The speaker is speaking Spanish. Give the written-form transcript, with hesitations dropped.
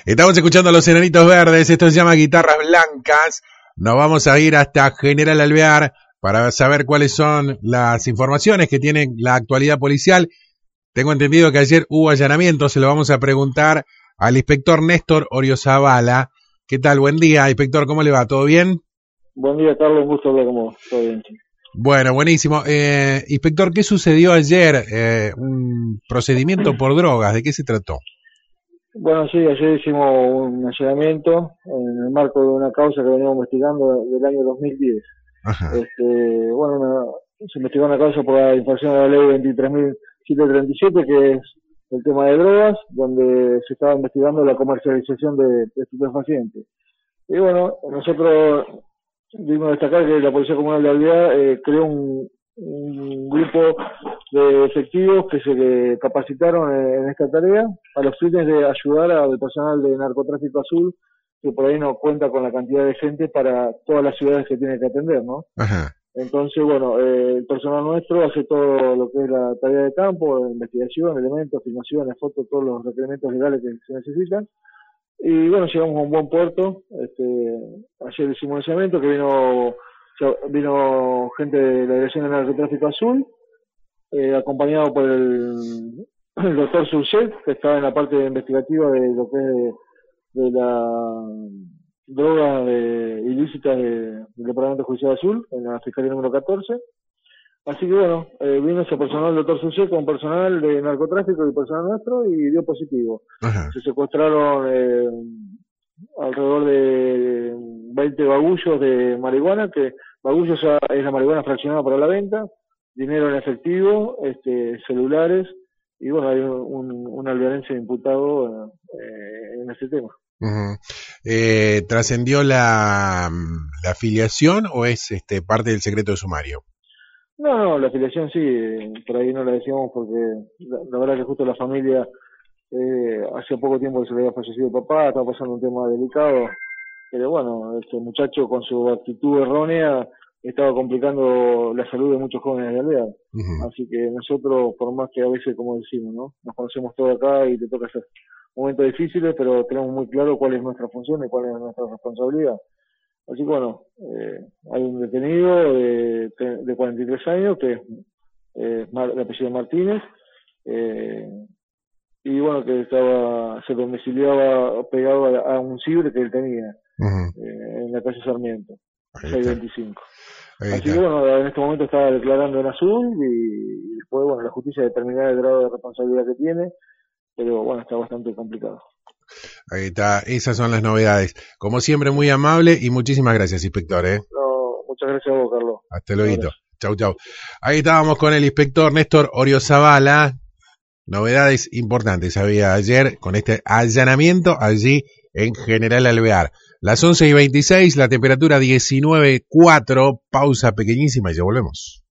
Estamos escuchando a los Enanitos Verdes, esto se llama Guitarras Blancas. Nos vamos a ir hasta General Alvear para saber cuáles son las informaciones que tiene la actualidad policial. Tengo entendido que ayer hubo allanamientos, se lo vamos a preguntar al inspector Néstor Oriozabala. ¿Qué tal? Buen día, inspector, ¿cómo le va? ¿Todo bien? Buen día, Carlos, un gusto hablar con vos. Todo bien. Bueno, buenísimo. Inspector, ¿qué sucedió ayer? Un procedimiento por drogas, ¿de qué se trató? Bueno, sí, ayer hicimos un allanamiento en el marco de una causa que veníamos investigando del año 2010. Ajá. Se investigó una causa por la infracción de la ley 23.737, que es el tema de drogas, donde se estaba investigando la comercialización de estupefacientes. Y bueno, nosotros dimos destacar que la Policía Comunal de Alvear creó un grupo de efectivos que se capacitaron en esta tarea a los fines de ayudar al personal de narcotráfico azul, que por ahí no cuenta con la cantidad de gente para todas las ciudades que tiene que atender, ¿no? Ajá. Entonces, bueno, el personal nuestro hace todo lo que es la tarea de campo, investigación, elementos, filmaciones, fotos, todos los requerimientos legales que se necesitan. Y bueno, llegamos a un buen puerto. Ayer hicimos un allanamiento que vino gente de la Dirección de Narcotráfico Azul, acompañado por el doctor Surchet, que estaba en la parte investigativa de lo que es de la droga ilícita del Departamento Judicial Azul, en la Fiscalía número 14. Así que bueno, vino ese personal del doctor Surchet con personal de narcotráfico y personal nuestro y dio positivo. Ajá. Se secuestraron alrededor de 20 bagullos de marihuana, que bagullos es la marihuana fraccionada para la venta, dinero en efectivo, celulares, y bueno, hay un alvearense imputado en ese tema. Uh-huh. ¿Trascendió la afiliación o es parte del secreto de sumario? No, la afiliación sí, por ahí no la decíamos porque la verdad que justo la familia, hace poco tiempo que se le había fallecido el papá, estaba pasando un tema delicado, pero bueno, este muchacho con su actitud errónea estaba complicando la salud de muchos jóvenes de Alvear. Uh-huh. Así que nosotros, por más que a veces, como decimos, ¿no? Nos conocemos todos acá y te toca hacer momentos difíciles, pero tenemos muy claro cuál es nuestra función y cuál es nuestra responsabilidad. Así que bueno, hay un detenido de 43 años que es de apellido Martínez, y bueno, que se domiciliaba pegado a un ciber que él tenía. Uh-huh. En la calle Sarmiento, 625. Así que bueno, en este momento está declarando en azul y después, bueno, la justicia determinará el grado de responsabilidad que tiene, pero bueno, está bastante complicado. Ahí está, esas son las novedades. Como siempre, muy amable y muchísimas gracias, inspector. No, muchas gracias a vos, Carlos. Hasta luego. Chau, chau. Ahí estábamos con el inspector Néstor Oriozabala. Novedades importantes había ayer con este allanamiento allí en General Alvear. Las 11:26, la temperatura 19.4, pausa pequeñísima y ya volvemos.